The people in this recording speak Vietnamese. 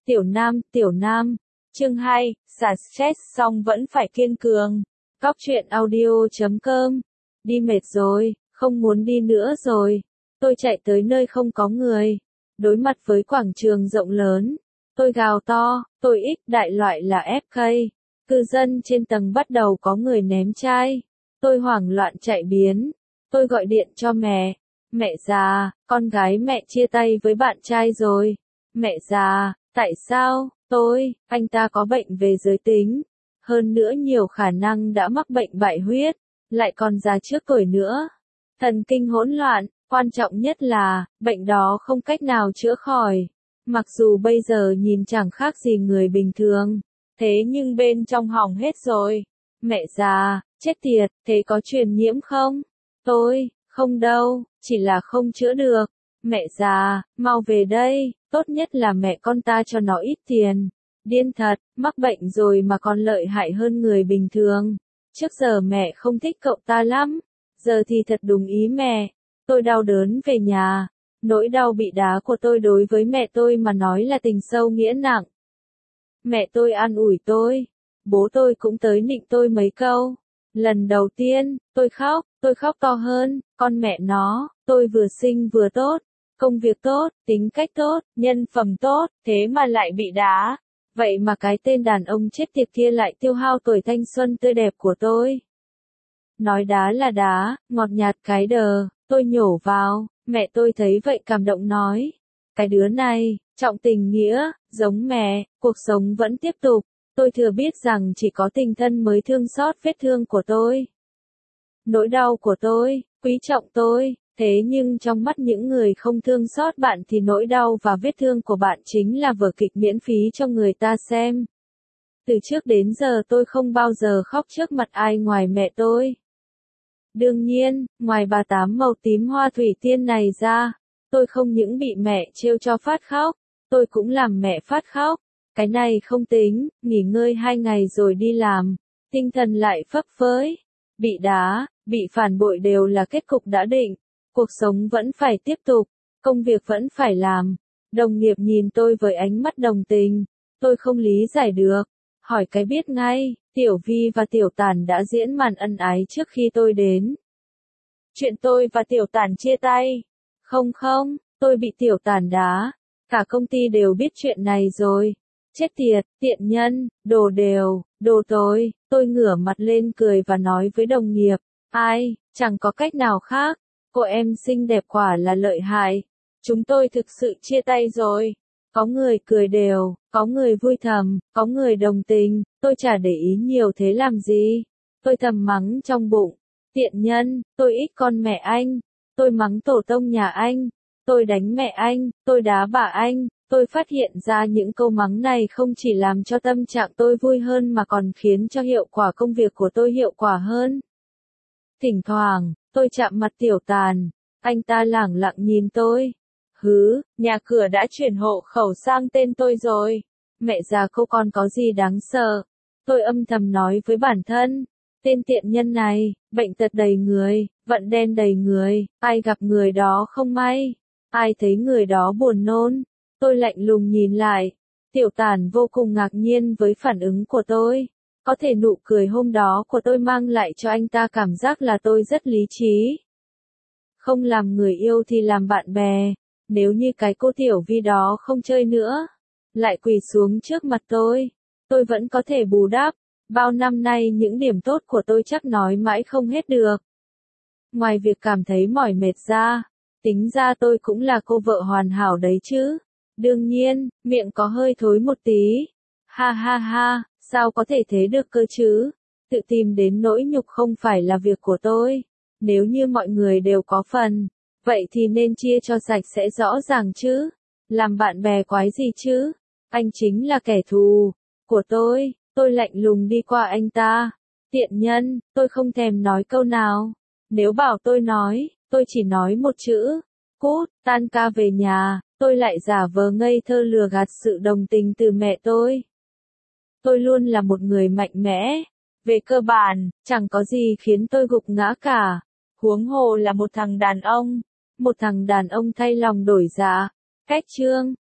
Tiểu Nam. Chương 2, xả stress xong vẫn phải kiên cường. Cóc truyện audio.com. Đi mệt rồi, không muốn đi nữa rồi. Tôi chạy tới nơi không có người. Đối mặt với quảng trường rộng lớn. Tôi gào to, tôi ích đại loại là FK. Cư dân trên tầng bắt đầu có người ném chai. Tôi hoảng loạn chạy biến. Tôi gọi điện cho mẹ. Mẹ già, con gái mẹ chia tay với bạn trai rồi. Mẹ già, tại sao? Anh ta có bệnh về giới tính. Hơn nữa nhiều khả năng đã mắc bệnh bại huyết. Lại còn già trước tuổi nữa. Thần kinh hỗn loạn, quan trọng nhất là, bệnh đó không cách nào chữa khỏi. Mặc dù bây giờ nhìn chẳng khác gì người bình thường. Thế nhưng bên trong hỏng hết rồi. Mẹ già, chết tiệt, thế có truyền nhiễm không? Không đâu, chỉ là không chữa được. Mẹ già, mau về đây, tốt nhất là mẹ con ta cho nó ít tiền. Điên thật, mắc bệnh rồi mà còn lợi hại hơn người bình thường. Trước giờ mẹ không thích cậu ta lắm, giờ thì thật đúng ý mẹ. Tôi đau đớn về nhà, nỗi đau bị đá của tôi đối với mẹ tôi mà nói là tình sâu nghĩa nặng. Mẹ tôi an ủi tôi, bố tôi cũng tới nịnh tôi mấy câu. Lần đầu tiên, tôi khóc to hơn, con mẹ nó, tôi vừa xinh vừa tốt, công việc tốt, tính cách tốt, nhân phẩm tốt, thế mà lại bị đá. Vậy mà cái tên đàn ông chết tiệt kia lại tiêu hao tuổi thanh xuân tươi đẹp của tôi. Nói đá là đá, ngọt nhạt cái đờ, tôi nhổ vào, mẹ tôi thấy vậy cảm động nói. Cái đứa này, trọng tình nghĩa, giống mẹ, cuộc sống vẫn tiếp tục. Tôi thừa biết rằng chỉ có tình thân mới thương xót vết thương của tôi. Nỗi đau của tôi, quý trọng tôi, thế nhưng trong mắt những người không thương xót bạn thì nỗi đau và vết thương của bạn chính là vở kịch miễn phí cho người ta xem. Từ trước đến giờ tôi không bao giờ khóc trước mặt ai ngoài mẹ tôi. Đương nhiên, ngoài bà tám màu tím hoa thủy tiên này ra, tôi không những bị mẹ trêu cho phát khóc, tôi cũng làm mẹ phát khóc. Cái này không tính, nghỉ ngơi 2 ngày rồi đi làm, tinh thần lại phấp phới. Bị đá, bị phản bội đều là kết cục đã định. Cuộc sống vẫn phải tiếp tục, công việc vẫn phải làm. Đồng nghiệp nhìn tôi với ánh mắt đồng tình, tôi không lý giải được. Hỏi cái biết ngay, Tiểu Vi và Tiểu Tản đã diễn màn ân ái trước khi tôi đến. Chuyện tôi và Tiểu Tản chia tay. Không, tôi bị Tiểu Tản đá. Cả công ty đều biết chuyện này rồi. Chết tiệt, tiện nhân, đồ đều, đồ tôi ngửa mặt lên cười và nói với đồng nghiệp, chẳng có cách nào khác, cô em xinh đẹp quả là lợi hại, chúng tôi thực sự chia tay rồi. Có người cười đều, có người vui thầm, có người đồng tình, tôi chả để ý nhiều thế làm gì. Tôi thầm mắng trong bụng, tiện nhân, tôi ích con mẹ anh, tôi mắng tổ tông nhà anh, tôi đánh mẹ anh, tôi đá bà anh. Tôi phát hiện ra những câu mắng này không chỉ làm cho tâm trạng tôi vui hơn mà còn khiến cho hiệu quả công việc của tôi hiệu quả hơn. Thỉnh thoảng, tôi chạm mặt Tiểu Tàn, anh ta lẳng lặng nhìn tôi. Nhà cửa đã chuyển hộ khẩu sang tên tôi rồi. Mẹ già cô con có gì đáng sợ. Tôi âm thầm nói với bản thân. Tên tiện nhân này, bệnh tật đầy người, vận đen đầy người, ai gặp người đó không may. Ai thấy người đó buồn nôn. Tôi lạnh lùng nhìn lại. Tiểu Tản vô cùng ngạc nhiên với phản ứng của tôi. Có thể nụ cười hôm đó của tôi mang lại cho anh ta cảm giác là tôi rất lý trí. Không làm người yêu thì làm bạn bè. Nếu như cái cô Tiểu Vi đó không chơi nữa, lại quỳ xuống trước mặt tôi vẫn có thể bù đắp. Bao năm nay những điểm tốt của tôi chắc nói mãi không hết được. Ngoài việc cảm thấy mỏi mệt ra, tính ra tôi cũng là cô vợ hoàn hảo đấy chứ. Đương nhiên, miệng có hơi thối một tí. Ha, sao có thể thế được cơ chứ? Tự tìm đến nỗi nhục không phải là việc của tôi. Nếu như mọi người đều có phần, vậy thì nên chia cho sạch sẽ rõ ràng chứ. Làm bạn bè quái gì chứ? Anh chính là kẻ thù của tôi lạnh lùng đi qua anh ta. Tiện nhân, tôi không thèm nói câu nào. Nếu bảo tôi nói, tôi chỉ nói một chữ. Cút, tan ca về nhà. Tôi lại giả vờ ngây thơ lừa gạt sự đồng tình từ mẹ tôi. Tôi luôn là một người mạnh mẽ. Về cơ bản, chẳng có gì khiến tôi gục ngã cả. Huống hồ là một thằng đàn ông. Một thằng đàn ông thay lòng đổi dạ. Cách chương.